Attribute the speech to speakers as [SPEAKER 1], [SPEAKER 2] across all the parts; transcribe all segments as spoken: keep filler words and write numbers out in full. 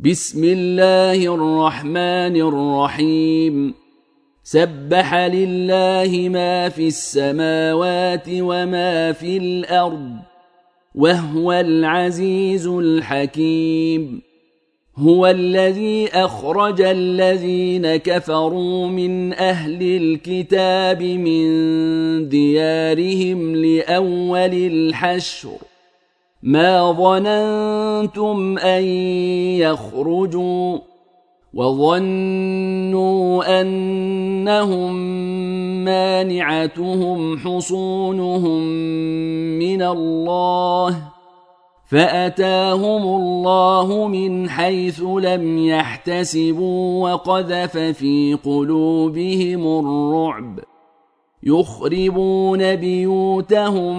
[SPEAKER 1] بسم الله الرحمن الرحيم سبح لله ما في السماوات وما في الأرض وهو العزيز الحكيم هو الذي أخرج الذين كفروا من أهل الكتاب من ديارهم لأول الحشر ما ظننتم أن يخرجوا وظنوا أنهم مانعتهم حصونهم من الله فأتاهم الله من حيث لم يحتسبوا وقذف في قلوبهم الرعب يخربون بيوتهم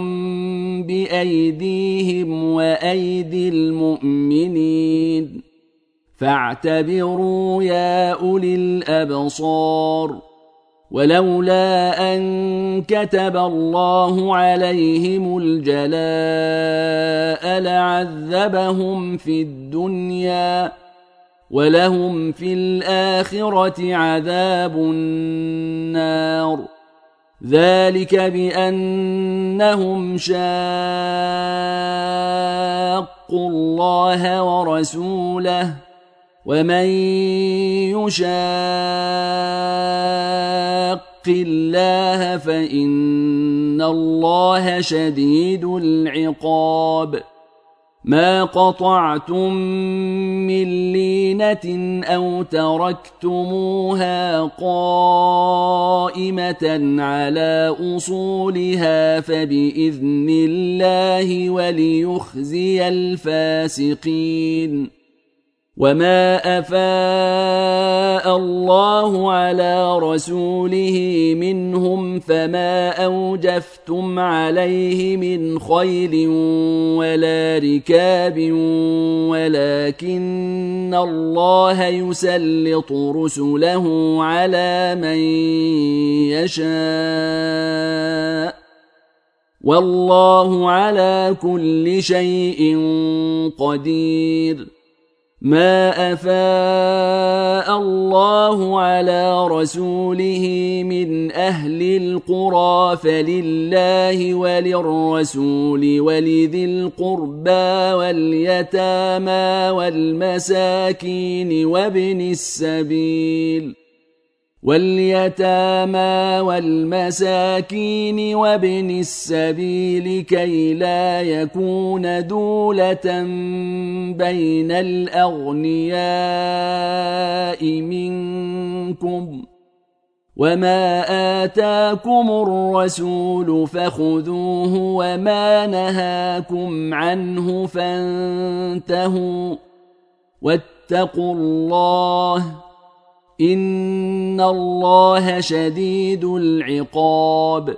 [SPEAKER 1] بأيديهم وأيدي المؤمنين فاعتبروا يا أولي الأبصار ولولا أن كتب الله عليهم الجلاء لعذبهم في الدنيا ولهم في الآخرة عذاب النار ذلك بأنهم شاقوا الله ورسوله ومن يشاق الله فإن الله شديد العقاب ما قطعتم من لينة أو تركتموها قائمة على أصولها فبإذن الله وليخزي الفاسقين وما أفاء الله على رسوله منهم فما أوجفتم عليه من خيل ولا ركاب ولكن الله يسلط رسله على من يشاء والله على كل شيء قدير ما أفاء الله على رسوله من أهل القرى فلله وللرسول ولذي القربى واليتامى والمساكين وابن السبيل واليتامى والمساكين وابن السبيل كي لا يكون دولة بين الأغنياء منكم وما آتاكم الرسول فخذوه وما نهاكم عنه فانتهوا واتقوا الله إن الله شديد العقاب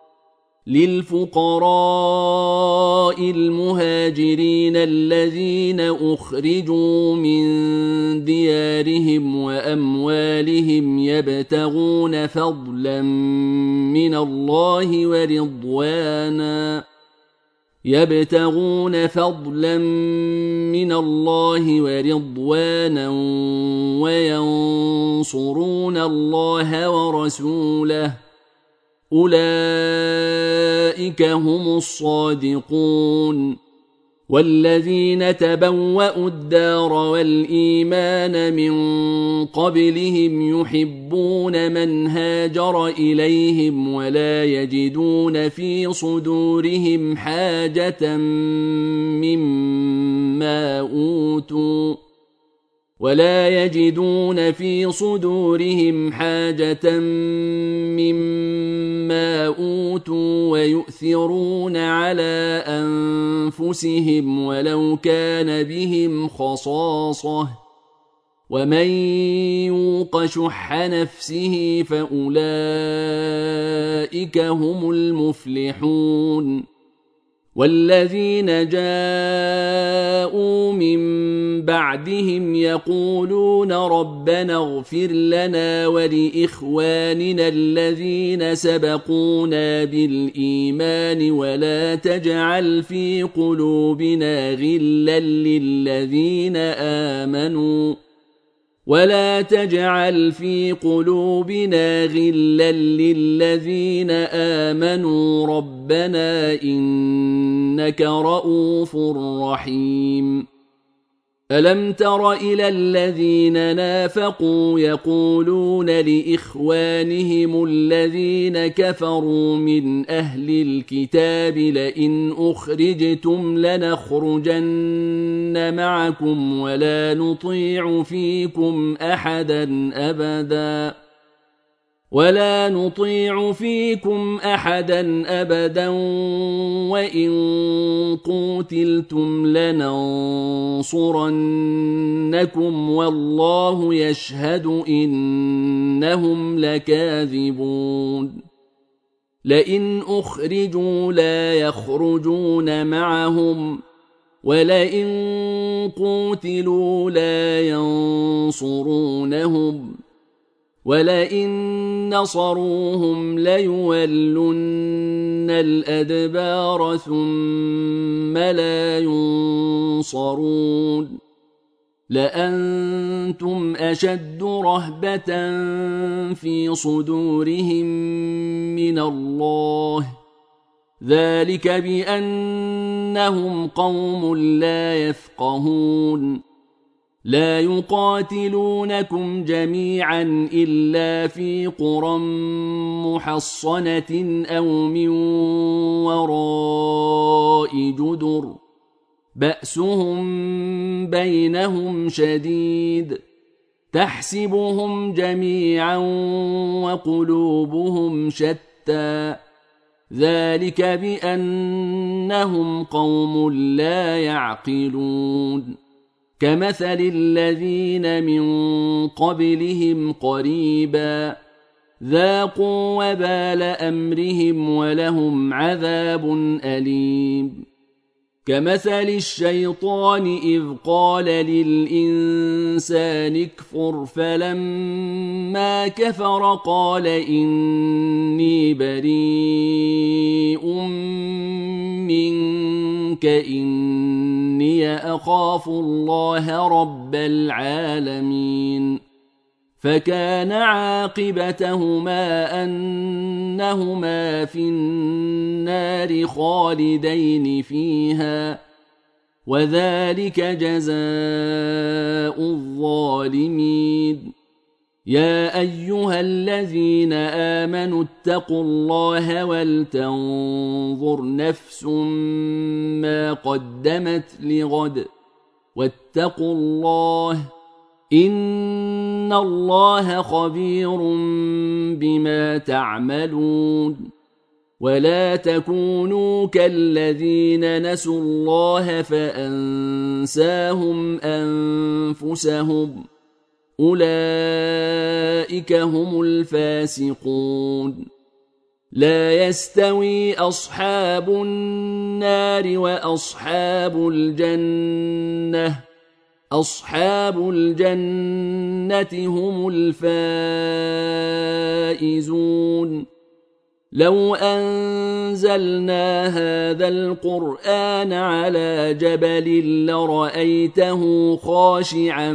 [SPEAKER 1] للفقراء المهاجرين الذين أخرجوا من ديارهم وأموالهم يبتغون فضلا من الله ورضوانا يبتغون فضلا من الله ورضوانا وينصرون الله ورسوله أولئك هم الصادقون والذين تبوأوا الدار والإيمان من قبلهم يحبون من هاجر إليهم ولا يجدون في صدورهم حاجة مما أوتوا ولا يجدون في صدورهم حاجة مما أوتوا ويؤثرون على أنفسهم ولو كان بهم خصاصة ومن يوق شح نفسه فأولئك هم المفلحون والذين جاءوا من بعدهم يقولون ربنا اغفر لنا ولإخواننا الذين سبقونا بالإيمان ولا تجعل في قلوبنا غلا للذين آمنوا ولا تجعل في قلوبنا غلا للذين آمنوا ربنا إنك رؤوف رحيم ألم تر إلى الذين نافقوا يقولون لإخوانهم الذين كفروا من أهل الكتاب لئن أخرجتم لنخرجن معكم ولا نطيع فيكم أحدا أبدا ولا نطيع فيكم أحدا أبدا وإن قوتلتم لننصرنكم والله يشهد إنهم لكاذبون لئن أخرجوا لا يخرجون معهم ولئن قوتلوا لا ينصرونهم ولئن نصروهم ليولن الأدبار ثم لا ينصرون لأنتم أشد رهبة في صدورهم من الله ذلك بأنهم قوم لا يفقهون لا يقاتلونكم جميعا إلا في قرى محصنة أو من وراء جدر بأسهم بينهم شديد تحسبهم جميعا وقلوبهم شتى ذلك بأنهم قوم لا يعقلون كمثل الذين من قبلهم قريبا ذاقوا وبال أمرهم ولهم عذاب أليم كمثل الشيطان إذ قال للإنسان اكفر فلما كفر قال إني بريء منك إني أخاف الله رب العالمين فكان عاقبتهما أنهما في النار خالدين فيها وذلك جزاء الظالمين يا أيها الذين آمنوا اتقوا الله ولتنظر نفس ما قدمت لغد واتقوا الله إن الله خبير بما تعملون ولا تكونوا كالذين نسوا الله فأنساهم أنفسهم أولئك هم الفاسقون لا يستوي أصحاب النار وأصحاب الجنة أصحاب الجنة هم الفائزون لو أنزلنا هذا القرآن على جبل لرأيته خاشعا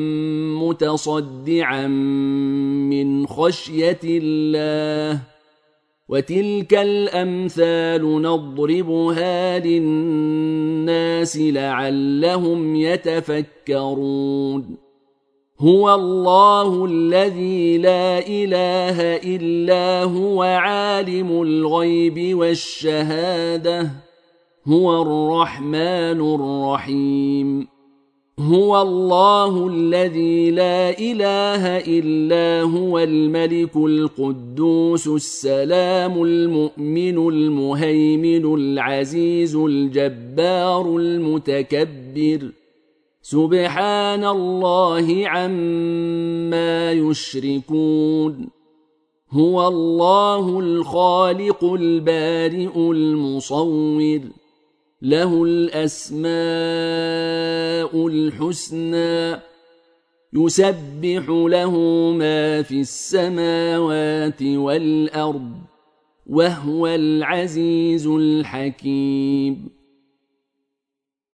[SPEAKER 1] متصدعا من خشية الله وتلك الأمثال نضربها للناس لعلهم يتفكرون هو الله الذي لا إله إلا هو عالم الغيب والشهادة هو الرحمن الرحيم هو الله الذي لا إله إلا هو الملك القدوس السلام المؤمن المهيمن العزيز الجبار المتكبر سبحان الله عما يشركون هو الله الخالق البارئ المصور له الأسماء الحسنى يسبح له ما في السماوات والأرض وهو العزيز الحكيم